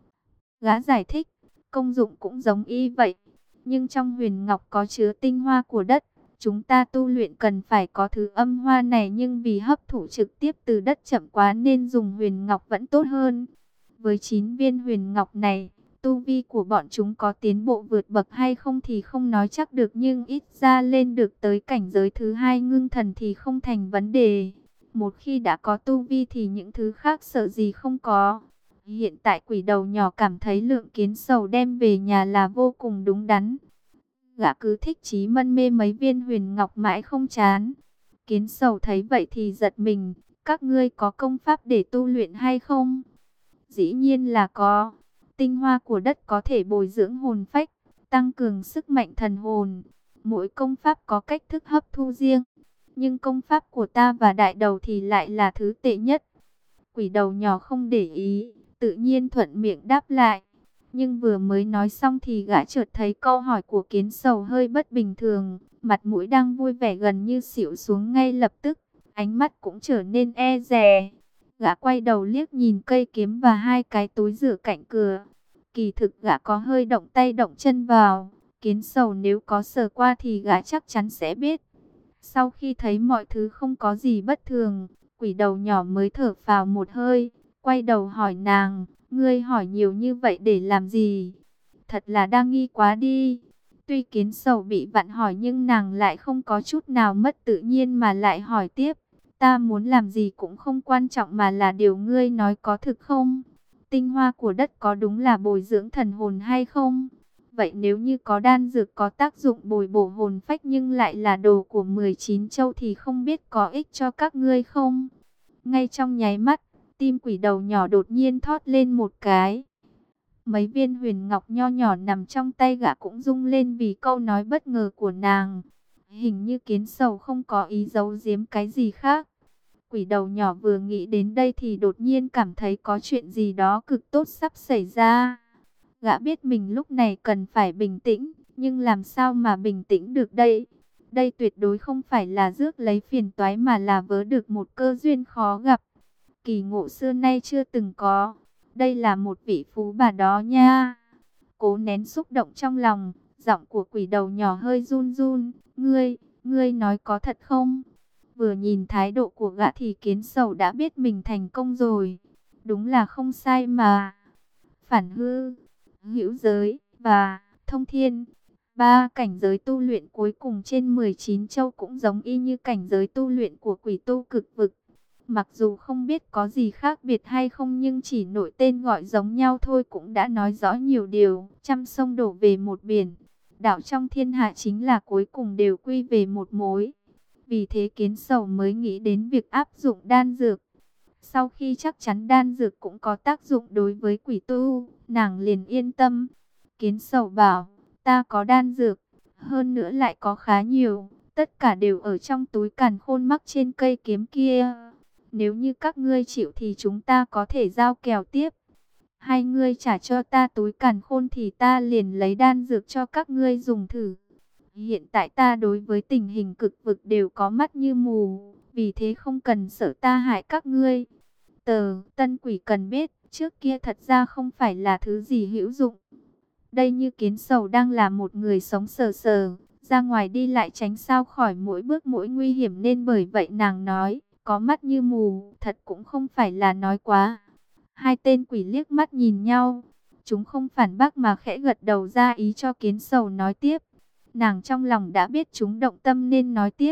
Gã giải thích, công dụng cũng giống y vậy. Nhưng trong huyền ngọc có chứa tinh hoa của đất. Chúng ta tu luyện cần phải có thứ âm hoa này, nhưng vì hấp thụ trực tiếp từ đất chậm quá nên dùng huyền ngọc vẫn tốt hơn. Với 9 viên huyền ngọc này, tu vi của bọn chúng có tiến bộ vượt bậc hay không thì không nói chắc được, nhưng ít ra lên được tới cảnh giới thứ 2 ngưng thần thì không thành vấn đề. Một khi đã có tu vi thì những thứ khác sợ gì không có. Hiện tại quỷ đầu nhỏ cảm thấy lượng Kiến Sầu đem về nhà là vô cùng đúng đắn. Gã cứ thích chí mân mê mấy viên huyền ngọc mãi không chán. Kiến Sầu thấy vậy thì giật mình. Các ngươi có công pháp để tu luyện hay không? Dĩ nhiên là có. Tinh hoa của đất có thể bồi dưỡng hồn phách, tăng cường sức mạnh thần hồn. Mỗi công pháp có cách thức hấp thu riêng. Nhưng công pháp của ta và đại đầu thì lại là thứ tệ nhất. Quỷ đầu nhỏ không để ý, tự nhiên thuận miệng đáp lại. Nhưng vừa mới nói xong thì gã chợt thấy câu hỏi của Kiến Sầu hơi bất bình thường. Mặt mũi đang vui vẻ gần như xỉu xuống ngay lập tức. Ánh mắt cũng trở nên e dè. Gã quay đầu liếc nhìn cây kiếm và hai cái túi rửa cạnh cửa. Kỳ thực gã có hơi động tay động chân vào. Kiến Sầu nếu có sờ qua thì gã chắc chắn sẽ biết. Sau khi thấy mọi thứ không có gì bất thường, quỷ đầu nhỏ mới thở phào một hơi. Quay đầu hỏi nàng, ngươi hỏi nhiều như vậy để làm gì? Thật là đa nghi quá đi. Tuy Kiến Sầu bị vặn hỏi nhưng nàng lại không có chút nào mất tự nhiên mà lại hỏi tiếp. Ta muốn làm gì cũng không quan trọng, mà là điều ngươi nói có thực không? Tinh hoa của đất có đúng là bồi dưỡng thần hồn hay không? Vậy nếu như có đan dược có tác dụng bồi bổ hồn phách nhưng lại là đồ của 19 châu thì không biết có ích cho các ngươi không? Ngay trong nháy mắt, tim quỷ đầu nhỏ đột nhiên thót lên một cái. Mấy viên huyền ngọc nho nhỏ nằm trong tay gã cũng rung lên vì câu nói bất ngờ của nàng. Hình như Kiến Sầu không có ý giấu giếm cái gì khác. Quỷ đầu nhỏ vừa nghĩ đến đây thì đột nhiên cảm thấy có chuyện gì đó cực tốt sắp xảy ra. Gã biết mình lúc này cần phải bình tĩnh, nhưng làm sao mà bình tĩnh được đây? Đây tuyệt đối không phải là rước lấy phiền toái mà là vớ được một cơ duyên khó gặp. Kỳ ngộ xưa nay chưa từng có. Đây là một vị phú bà đó nha. Cố nén xúc động trong lòng, giọng của quỷ đầu nhỏ hơi run run. Ngươi nói có thật không? Vừa nhìn thái độ của gã thì Kiến Sầu đã biết mình thành công rồi. Đúng là không sai mà. Phản hư, hữu giới và thông thiên, ba cảnh giới tu luyện cuối cùng trên 19 châu cũng giống y như cảnh giới tu luyện của quỷ tu cực vực. Mặc dù không biết có gì khác biệt hay không, nhưng chỉ nội tên gọi giống nhau thôi cũng đã nói rõ nhiều điều. Trăm sông đổ về một biển, đạo trong thiên hạ chính là cuối cùng đều quy về một mối. Vì thế Kiến Sầu mới nghĩ đến việc áp dụng đan dược. Sau khi chắc chắn đan dược cũng có tác dụng đối với quỷ tu, nàng liền yên tâm. Kiến Sầu bảo, ta có đan dược, hơn nữa lại có khá nhiều, tất cả đều ở trong túi càn khôn mắc trên cây kiếm kia. Nếu như các ngươi chịu thì chúng ta có thể giao kèo tiếp. Hai ngươi trả cho ta túi càn khôn thì ta liền lấy đan dược cho các ngươi dùng thử. Hiện tại ta đối với tình hình cực vực đều có mắt như mù, vì thế không cần sợ ta hại các ngươi. Tân quỷ cần biết, trước kia thật ra không phải là thứ gì hữu dụng. Đây như Kiến Sầu đang là một người sống sờ sờ, ra ngoài đi lại tránh sao khỏi mỗi bước mỗi nguy hiểm, nên bởi vậy nàng nói, có mắt như mù, thật cũng không phải là nói quá. Hai tên quỷ liếc mắt nhìn nhau, chúng không phản bác mà khẽ gật đầu ra ý cho Kiến Sầu nói tiếp. Nàng trong lòng đã biết chúng động tâm nên nói tiếp,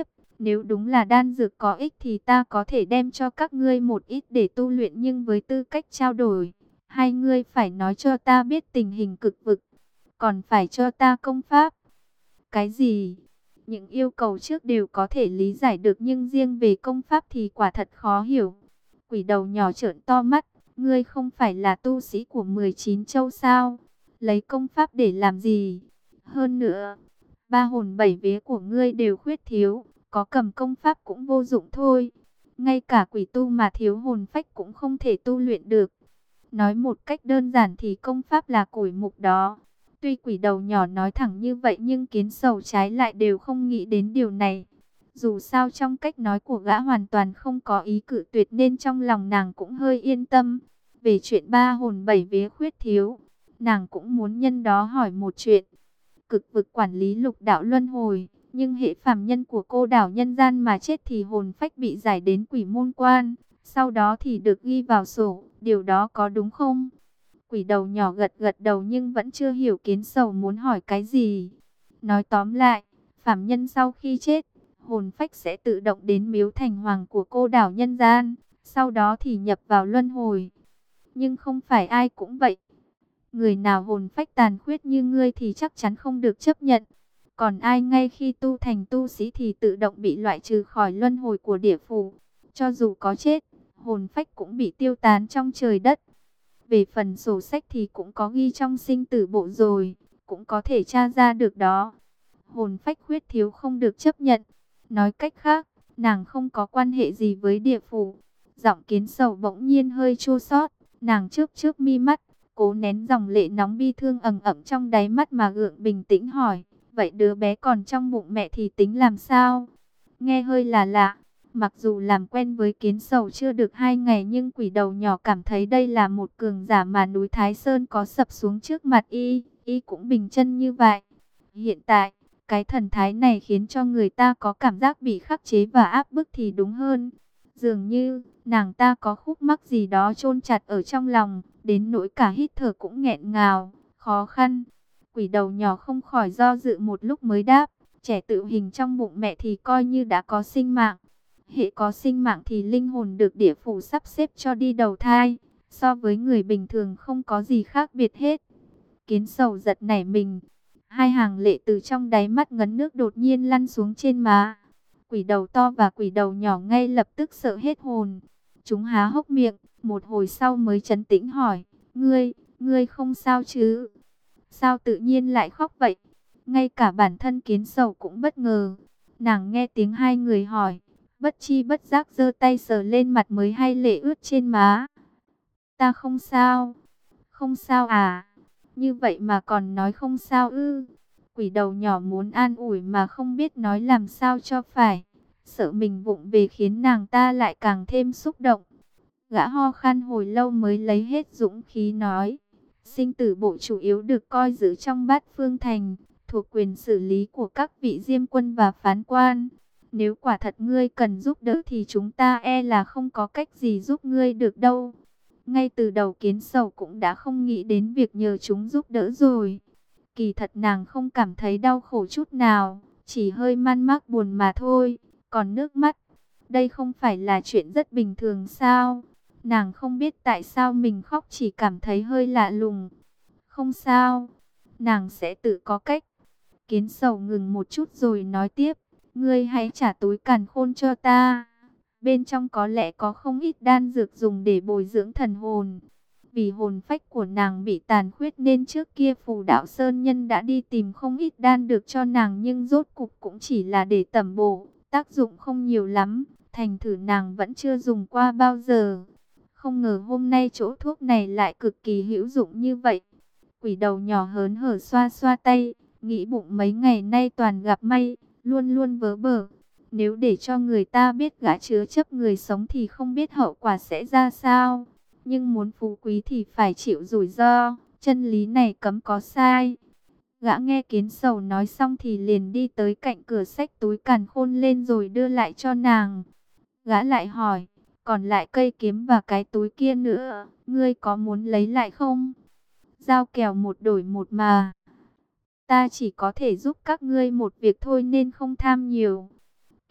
Nếu đúng là đan dược có ích thì ta có thể đem cho các ngươi một ít để tu luyện, nhưng với tư cách trao đổi, hai ngươi phải nói cho ta biết tình hình cực vực, còn phải cho ta công pháp. Cái gì? Những yêu cầu trước đều có thể lý giải được, nhưng riêng về công pháp thì quả thật khó hiểu. Quỷ đầu nhỏ trợn to mắt, ngươi không phải là tu sĩ của 19 châu sao? Lấy công pháp để làm gì? Hơn nữa, ba hồn bảy vía của ngươi đều khuyết thiếu, có cầm công pháp cũng vô dụng thôi. Ngay cả quỷ tu mà thiếu hồn phách cũng không thể tu luyện được. Nói một cách đơn giản thì công pháp là củi mục đó. Tuy quỷ đầu nhỏ nói thẳng như vậy nhưng Kiến Sầu trái lại đều không nghĩ đến điều này. Dù sao trong cách nói của gã hoàn toàn không có ý cự tuyệt nên trong lòng nàng cũng hơi yên tâm. Về chuyện ba hồn bảy vía khuyết thiếu, nàng cũng muốn nhân đó hỏi một chuyện. Cực vực quản lý lục đạo luân hồi, nhưng hệ phàm nhân của cô đảo nhân gian mà chết thì hồn phách bị giải đến quỷ môn quan, sau đó thì được ghi vào sổ, điều đó có đúng không? Quỷ đầu nhỏ gật gật đầu nhưng vẫn chưa hiểu Kiến Sầu muốn hỏi cái gì. Nói tóm lại, phàm nhân sau khi chết, hồn phách sẽ tự động đến miếu thành hoàng của cô đảo nhân gian, sau đó thì nhập vào luân hồi. Nhưng không phải ai cũng vậy. Người nào hồn phách tàn khuyết như ngươi thì chắc chắn không được chấp nhận. Còn ai ngay khi tu thành tu sĩ thì tự động bị loại trừ khỏi luân hồi của địa phủ. Cho dù có chết, hồn phách cũng bị tiêu tán trong trời đất. Về phần sổ sách thì cũng có ghi trong sinh tử bộ rồi, cũng có thể tra ra được đó. Hồn phách khuyết thiếu không được chấp nhận. Nói cách khác, nàng không có quan hệ gì với địa phủ. Giọng Kiến Sầu bỗng nhiên hơi chua xót, nàng chớp chớp mi mắt, cố nén dòng lệ nóng bi thương ầm ầm trong đáy mắt mà gượng bình tĩnh hỏi, vậy đứa bé còn trong bụng mẹ thì tính làm sao? Nghe hơi là lạ, mặc dù làm quen với Kiến Sầu chưa được 2 ngày nhưng quỷ đầu nhỏ cảm thấy đây là một cường giả mà núi Thái Sơn có sập xuống trước mặt y cũng bình chân như vậy. Hiện tại, cái thần thái này khiến cho người ta có cảm giác bị khắc chế và áp bức thì đúng hơn. Dường như, nàng ta có khúc mắc gì đó chôn chặt ở trong lòng, đến nỗi cả hít thở cũng nghẹn ngào, khó khăn. Quỷ đầu nhỏ không khỏi do dự một lúc mới đáp, trẻ tự hình trong bụng mẹ thì coi như đã có sinh mạng. Hệ có sinh mạng thì linh hồn được địa phủ sắp xếp cho đi đầu thai, so với người bình thường không có gì khác biệt hết. Kiến Sầu giật nảy mình, hai hàng lệ từ trong đáy mắt ngấn nước đột nhiên lăn xuống trên má. Quỷ đầu to và quỷ đầu nhỏ ngay lập tức sợ hết hồn. Chúng há hốc miệng, một hồi sau mới trấn tĩnh hỏi, ngươi không sao chứ? Sao tự nhiên lại khóc vậy? Ngay cả bản thân Kiến Sầu cũng bất ngờ. Nàng nghe tiếng hai người hỏi, bất chi bất giác giơ tay sờ lên mặt mới hay lệ ướt trên má. Ta không sao. Không sao à? Như vậy mà còn nói không sao ư? Quỷ đầu nhỏ muốn an ủi mà không biết nói làm sao cho phải. Sợ mình vụng về khiến nàng ta lại càng thêm xúc động. Gã ho khan hồi lâu mới lấy hết dũng khí nói. Sinh tử bộ chủ yếu được coi giữ trong Bát Phương Thành, thuộc quyền xử lý của các vị diêm quân và phán quan. Nếu quả thật ngươi cần giúp đỡ thì chúng ta e là không có cách gì giúp ngươi được đâu. Ngay từ đầu Kiến Sầu cũng đã không nghĩ đến việc nhờ chúng giúp đỡ rồi. Kỳ thật nàng không cảm thấy đau khổ chút nào, chỉ hơi man mác buồn mà thôi. Còn nước mắt, đây không phải là chuyện rất bình thường sao? Nàng không biết tại sao mình khóc, chỉ cảm thấy hơi lạ lùng. Không sao, nàng sẽ tự có cách. Kiến Sầu ngừng một chút rồi nói tiếp, ngươi hãy trả túi càn khôn cho ta. Bên trong có lẽ có không ít đan dược dùng để bồi dưỡng thần hồn. Vì hồn phách của nàng bị tàn khuyết nên trước kia Phù Đạo Sơn Nhân đã đi tìm không ít đan được cho nàng, nhưng rốt cục cũng chỉ là để tẩm bổ, tác dụng không nhiều lắm, thành thử nàng vẫn chưa dùng qua bao giờ. Không ngờ hôm nay chỗ thuốc này lại cực kỳ hữu dụng như vậy. Quỷ đầu nhỏ hớn hở xoa xoa tay, nghĩ bụng mấy ngày nay toàn gặp may, luôn luôn vớ vẩn. Nếu để cho người ta biết gã chứa chấp người sống thì không biết hậu quả sẽ ra sao. Nhưng muốn phú quý thì phải chịu rủi ro, chân lý này cấm có sai. Gã nghe Kiến Sầu nói xong thì liền đi tới cạnh cửa xách túi càn khôn lên rồi đưa lại cho nàng. Gã lại hỏi, còn lại cây kiếm và cái túi kia nữa, ngươi có muốn lấy lại không? Giao kèo một đổi một mà. Ta chỉ có thể giúp các ngươi một việc thôi nên không tham nhiều.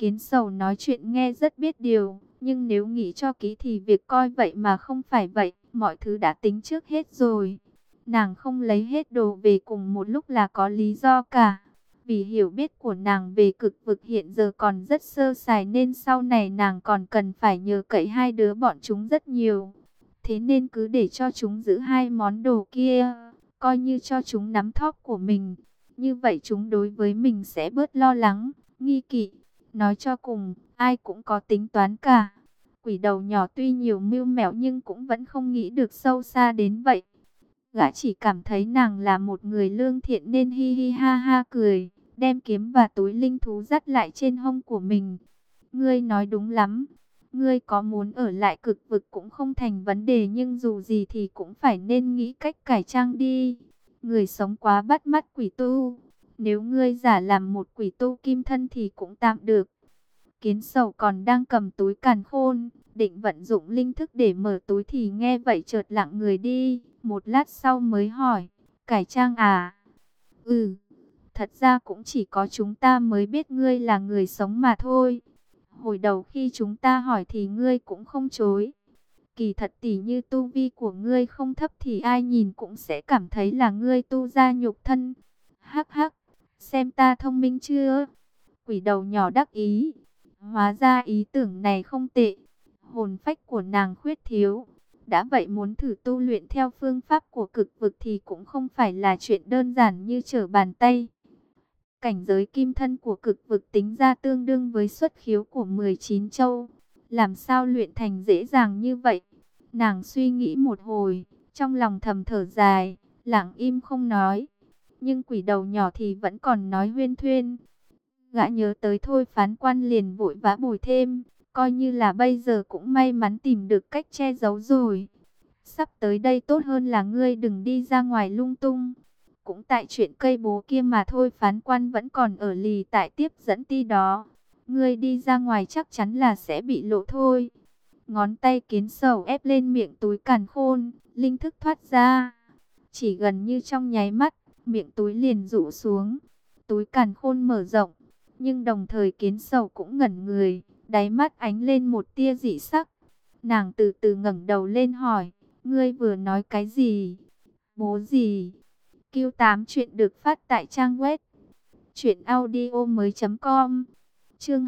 Kiến Sầu nói chuyện nghe rất biết điều, nhưng nếu nghĩ cho kỹ thì việc coi vậy mà không phải vậy, mọi thứ đã tính trước hết rồi. Nàng không lấy hết đồ về cùng một lúc là có lý do cả. Vì hiểu biết của nàng về cực vực hiện giờ còn rất sơ sài nên sau này nàng còn cần phải nhờ cậy hai đứa bọn chúng rất nhiều. Thế nên cứ để cho chúng giữ hai món đồ kia, coi như cho chúng nắm thóp của mình. Như vậy chúng đối với mình sẽ bớt lo lắng, nghi kỵ. Nói cho cùng, ai cũng có tính toán cả. Quỷ đầu nhỏ tuy nhiều mưu mẹo nhưng cũng vẫn không nghĩ được sâu xa đến vậy. Gã chỉ cảm thấy nàng là một người lương thiện nên hi hi ha ha cười, đem kiếm và túi linh thú dắt lại trên hông của mình. Ngươi nói đúng lắm, ngươi có muốn ở lại cực vực cũng không thành vấn đề, nhưng dù gì thì cũng phải nên nghĩ cách cải trang đi. Người sống quá bắt mắt quỷ tu, nếu ngươi giả làm một quỷ tu kim thân thì cũng tạm được. Kiến Sầu còn đang cầm túi càn khôn, định vận dụng linh thức để mở túi thì nghe vậy chợt lặng người đi, một lát sau mới hỏi, cải trang à? Ừ, thật ra cũng chỉ có chúng ta mới biết ngươi là người sống mà thôi. Hồi đầu khi chúng ta hỏi thì ngươi cũng không chối. Kỳ thật tỉ như tu vi của ngươi không thấp thì ai nhìn cũng sẽ cảm thấy là ngươi tu ra nhục thân. Hắc hắc, xem ta thông minh chưa? Quỷ đầu nhỏ đắc ý. Hóa ra ý tưởng này không tệ. Hồn phách của nàng khuyết thiếu. Đã vậy muốn thử tu luyện theo phương pháp của cực vực thì cũng không phải là chuyện đơn giản như trở bàn tay. Cảnh giới kim thân của cực vực tính ra tương đương với xuất khiếu của 19 châu. Làm sao luyện thành dễ dàng như vậy? Nàng suy nghĩ một hồi, trong lòng thầm thở dài, lặng im không nói. Nhưng quỷ đầu nhỏ thì vẫn còn nói huyên thuyên. Gã nhớ tới thôi phán quan liền vội vã bồi thêm, coi như là bây giờ cũng may mắn tìm được cách che giấu rồi. Sắp tới đây tốt hơn là ngươi đừng đi ra ngoài lung tung. Cũng tại chuyện cây bố kia mà thôi phán quan vẫn còn ở lì tại tiếp dẫn ti đó. Ngươi đi ra ngoài chắc chắn là sẽ bị lộ thôi. Ngón tay Kiến Sầu ép lên miệng túi càn khôn, linh thức thoát ra. Chỉ gần như trong nháy mắt, miệng túi liền rụ xuống. Túi càn khôn mở rộng, nhưng đồng thời Kiến Sầu cũng ngẩn người, đáy mắt ánh lên một tia dị sắc. Nàng từ từ ngẩng đầu lên hỏi, ngươi vừa nói cái gì? Bố gì? Q8 chuyện được phát tại trang web truyệnaudiomoi.com. Chương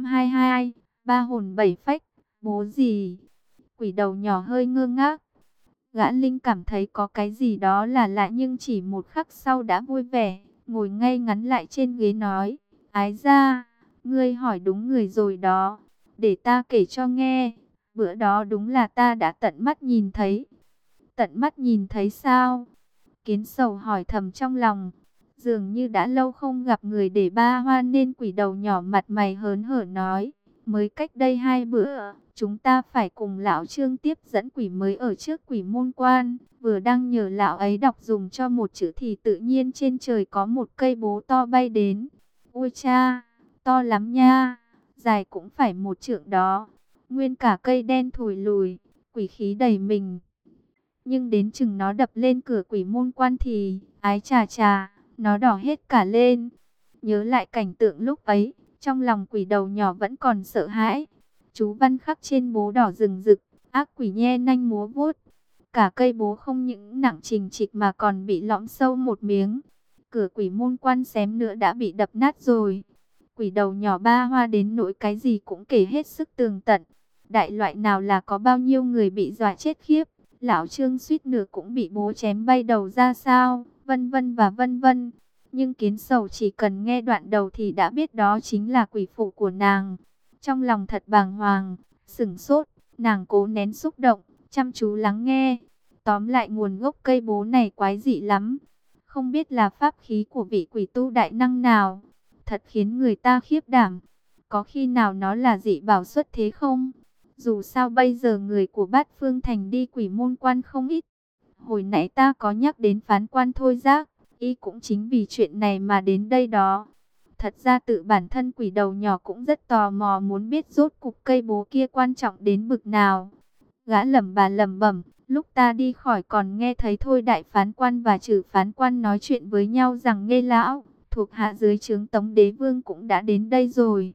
222, ba hồn bảy phách, bố gì? Quỷ đầu nhỏ hơi ngơ ngác. Gã Linh cảm thấy có cái gì đó là lạ nhưng chỉ một khắc sau đã vui vẻ, ngồi ngay ngắn lại trên ghế nói, ái gia, ngươi hỏi đúng người rồi đó, để ta kể cho nghe, bữa đó đúng là ta đã tận mắt nhìn thấy. Tận mắt nhìn thấy sao? Kiến Sầu hỏi thầm trong lòng, dường như đã lâu không gặp người để ba hoa nên quỷ đầu nhỏ mặt mày hớn hở nói, mới cách đây 2 bữa, chúng ta phải cùng lão Trương tiếp dẫn quỷ mới ở trước quỷ môn quan, vừa đang nhờ lão ấy đọc dùng cho một chữ thì tự nhiên trên trời có một cây bố to bay đến. Ôi cha, to lắm nha, dài cũng phải 1 trượng đó, nguyên cả cây đen thùi lùi, quỷ khí đầy mình. Nhưng đến chừng nó đập lên cửa quỷ môn quan thì, ái chà chà, nó đỏ hết cả lên. Nhớ lại cảnh tượng lúc ấy, trong lòng quỷ đầu nhỏ vẫn còn sợ hãi. Chú văn khắc trên bố đỏ rừng rực, ác quỷ nhe nanh múa vuốt. Cả cây bố không những nặng trình trịch mà còn bị lõm sâu một miếng. Cửa quỷ môn quan xém nữa đã bị đập nát rồi. Quỷ đầu nhỏ ba hoa đến nỗi cái gì cũng kể hết sức tường tận. Đại loại nào là có bao nhiêu người bị dọa chết khiếp. Lão Trương suýt nửa cũng bị bố chém bay đầu ra sao, vân vân và vân vân. Nhưng Kiến Sầu chỉ cần nghe đoạn đầu thì đã biết đó chính là quỷ phụ của nàng. Trong lòng thật bàng hoàng, sửng sốt, nàng cố nén xúc động, chăm chú lắng nghe. Tóm lại nguồn gốc cây bố này quái dị lắm. Không biết là pháp khí của vị quỷ tu đại năng nào. Thật khiến người ta khiếp đảm. Có khi nào nó là dị bảo xuất thế không? Dù sao bây giờ người của Bát Phương Thành đi quỷ môn quan không ít. Hồi nãy ta có nhắc đến phán quan thôi giác, y cũng chính vì chuyện này mà đến đây đó. Thật ra tự bản thân quỷ đầu nhỏ cũng rất tò mò muốn biết rốt cục cây bố kia quan trọng đến bực nào. Gã lẩm bẩm, lúc ta đi khỏi còn nghe thấy thôi đại phán quan và trừ phán quan nói chuyện với nhau rằng nghe lão, thuộc hạ dưới trướng Tống Đế Vương cũng đã đến đây rồi.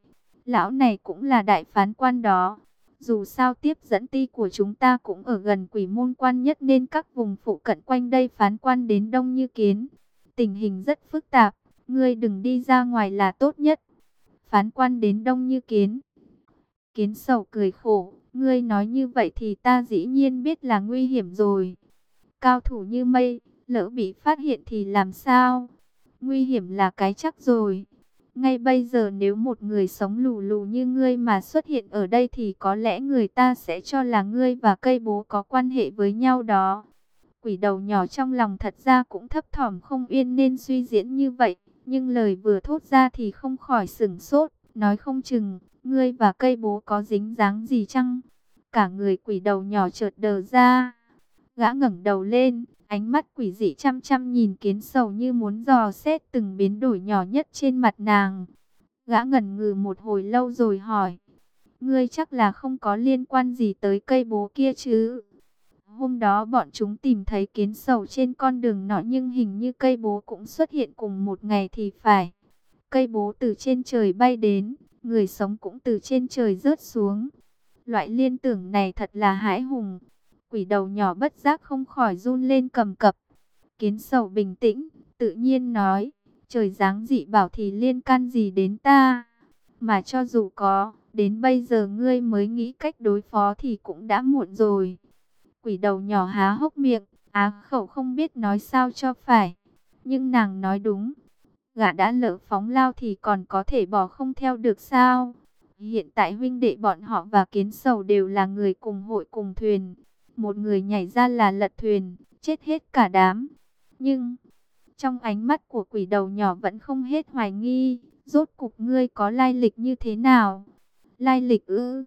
Lão này cũng là đại phán quan đó. Dù sao tiếp dẫn ti của chúng ta cũng ở gần Quỷ Môn Quan nhất nên các vùng phụ cận quanh đây phán quan đến đông như kiến. Tình hình rất phức tạp, ngươi đừng đi ra ngoài là tốt nhất. Phán quan đến đông như kiến. Kiến Sầu cười khổ, ngươi nói như vậy thì ta dĩ nhiên biết là nguy hiểm rồi. Cao thủ như mây, lỡ bị phát hiện thì làm sao? Nguy hiểm là cái chắc rồi. Ngay bây giờ nếu một người sống lù lù như ngươi mà xuất hiện ở đây thì có lẽ người ta sẽ cho là ngươi và cây bố có quan hệ với nhau đó. Quỷ đầu nhỏ trong lòng thật ra cũng thấp thỏm không yên nên suy diễn như vậy. Nhưng lời vừa thốt ra thì không khỏi sửng sốt, nói không chừng, ngươi và cây bố có dính dáng gì chăng? Cả người quỷ đầu nhỏ chợt đờ ra. Gã ngẩng đầu lên, ánh mắt quỷ dị chăm chăm nhìn Kiến Sầu như muốn dò xét từng biến đổi nhỏ nhất trên mặt nàng. Gã ngẩn ngừ một hồi lâu rồi hỏi, ngươi chắc là không có liên quan gì tới cây bố kia chứ? Hôm đó bọn chúng tìm thấy Kiến Sầu trên con đường nọ nhưng hình như cây bố cũng xuất hiện cùng một ngày thì phải. Cây bố từ trên trời bay đến, người sống cũng từ trên trời rớt xuống. Loại liên tưởng này thật là hãi hùng. Quỷ đầu nhỏ bất giác không khỏi run lên cầm cập. Kiến Sầu bình tĩnh, tự nhiên nói, trời giáng dị bảo thì liên can gì đến ta? Mà cho dù có, đến bây giờ ngươi mới nghĩ cách đối phó thì cũng đã muộn rồi. Quỷ đầu nhỏ há hốc miệng, á khẩu không biết nói sao cho phải. Nhưng nàng nói đúng, gã đã lỡ phóng lao thì còn có thể bỏ không theo được sao? Hiện tại huynh đệ bọn họ và Kiến Sầu đều là người cùng hội cùng thuyền. Một người nhảy ra là lật thuyền, chết hết cả đám. Nhưng, trong ánh mắt của quỷ đầu nhỏ vẫn không hết hoài nghi. Rốt cục ngươi có lai lịch như thế nào? Lai lịch ư?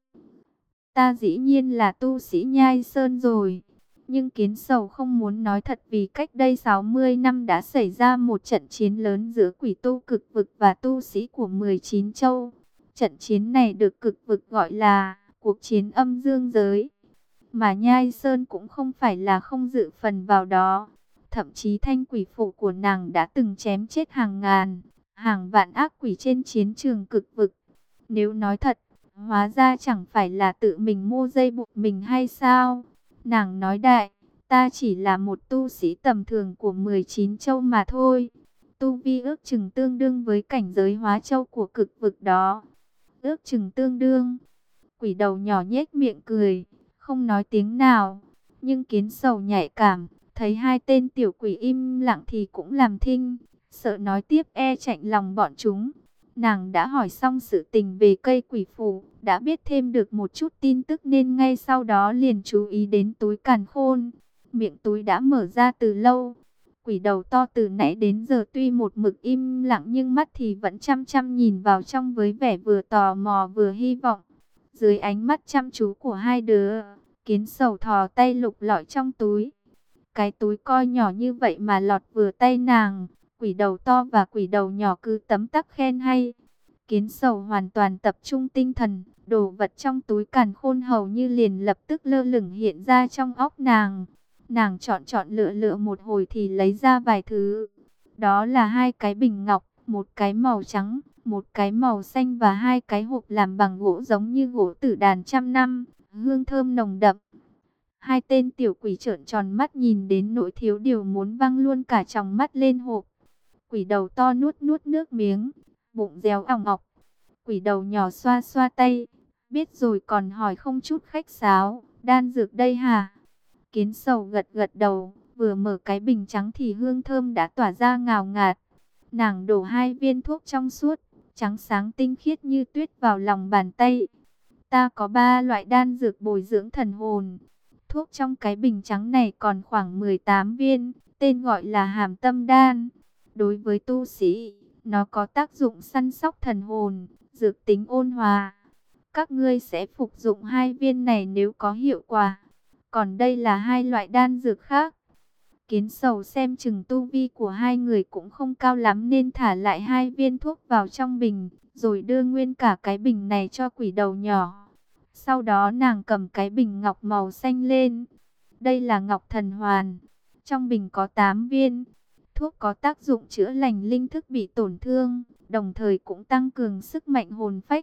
Ta dĩ nhiên là tu sĩ Nhai Sơn rồi. Nhưng Kiến Sầu không muốn nói thật vì cách đây 60 năm đã xảy ra một trận chiến lớn giữa quỷ tu cực vực và tu sĩ của 19 châu. Trận chiến này được cực vực gọi là cuộc chiến âm dương giới. Mà Nhai Sơn cũng không phải là không dự phần vào đó. Thậm chí thanh quỷ phụ của nàng đã từng chém chết hàng ngàn, hàng vạn ác quỷ trên chiến trường cực vực. Nếu nói thật, hóa ra chẳng phải là tự mình mua dây buộc mình hay sao? Nàng nói đại, ta chỉ là một tu sĩ tầm thường của 19 châu mà thôi. Tu vi ước chừng tương đương với cảnh giới hóa châu của cực vực đó. Ước chừng tương đương. Quỷ đầu nhỏ nhếch miệng cười, không nói tiếng nào. Nhưng Kiến Sầu nhạy cảm, thấy hai tên tiểu quỷ im lặng thì cũng làm thinh. Sợ nói tiếp e chạnh lòng bọn chúng. Nàng đã hỏi xong sự tình về cây quỷ phù, đã biết thêm được một chút tin tức nên ngay sau đó liền chú ý đến túi càn khôn. Miệng túi đã mở ra từ lâu. Quỷ đầu to từ nãy đến giờ tuy một mực im lặng nhưng mắt thì vẫn chăm chăm nhìn vào trong với vẻ vừa tò mò vừa hy vọng. Dưới ánh mắt chăm chú của hai đứa, Kiến Sầu thò tay lục lọi trong túi. Cái túi coi nhỏ như vậy mà lọt vừa tay nàng. Quỷ đầu to và quỷ đầu nhỏ cứ tấm tắc khen hay. Kiến Sầu hoàn toàn tập trung tinh thần, đồ vật trong túi càn khôn hầu như liền lập tức lơ lửng hiện ra trong óc nàng. Nàng chọn lựa lựa một hồi thì lấy ra vài thứ. Đó là hai cái bình ngọc, một cái màu trắng, một cái màu xanh và hai cái hộp làm bằng gỗ giống như gỗ tử đàn trăm năm, hương thơm nồng đậm. Hai tên tiểu quỷ trợn tròn mắt nhìn đến nỗi thiếu điều muốn văng luôn cả tròng mắt lên hộp. Quỷ đầu to nuốt nuốt nước miếng, bụng réo ỏng ọc. Quỷ đầu nhỏ xoa xoa tay, biết rồi còn hỏi không chút khách sáo, đan dược đây hả? Kiến Sầu gật gật đầu, vừa mở cái bình trắng thì hương thơm đã tỏa ra ngào ngạt. Nàng đổ hai viên thuốc trong suốt, trắng sáng tinh khiết như tuyết vào lòng bàn tay. Ta có 3 loại đan dược bồi dưỡng thần hồn. Thuốc trong cái bình trắng này còn khoảng 18 viên, tên gọi là Hàm Tâm Đan. Đối với tu sĩ, nó có tác dụng săn sóc thần hồn, dược tính ôn hòa. Các ngươi sẽ phục dụng 2 viên này nếu có hiệu quả. Còn đây là 2 loại đan dược khác. Kiến Sầu xem chừng tu vi của hai người cũng không cao lắm nên thả lại 2 viên thuốc vào trong bình, rồi đưa nguyên cả cái bình này cho quỷ đầu nhỏ. Sau đó nàng cầm cái bình ngọc màu xanh lên. Đây là ngọc thần hoàn. Trong bình có 8 viên. Thuốc có tác dụng chữa lành linh thức bị tổn thương, đồng thời cũng tăng cường sức mạnh hồn phách.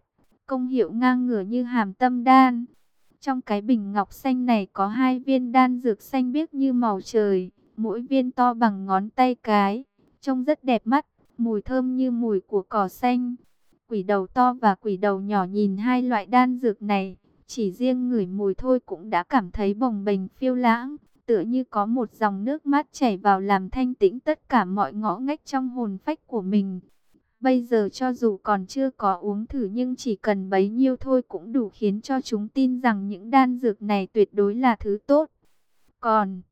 công hiệu ngang ngửa như hàm tâm đan. Trong cái bình ngọc xanh này có 2 viên đan dược xanh biếc như màu trời, mỗi viên to bằng ngón tay cái, trông rất đẹp mắt, mùi thơm như mùi của cỏ xanh. Quỷ đầu to và quỷ đầu nhỏ nhìn 2 loại đan dược này, chỉ riêng ngửi mùi thôi cũng đã cảm thấy bồng bềnh phiêu lãng, tựa như có một dòng nước mát chảy vào làm thanh tĩnh tất cả mọi ngõ ngách trong hồn phách của mình. Bây giờ cho dù còn chưa có uống thử nhưng chỉ cần bấy nhiêu thôi cũng đủ khiến cho chúng tin rằng những đan dược này tuyệt đối là thứ tốt. Còn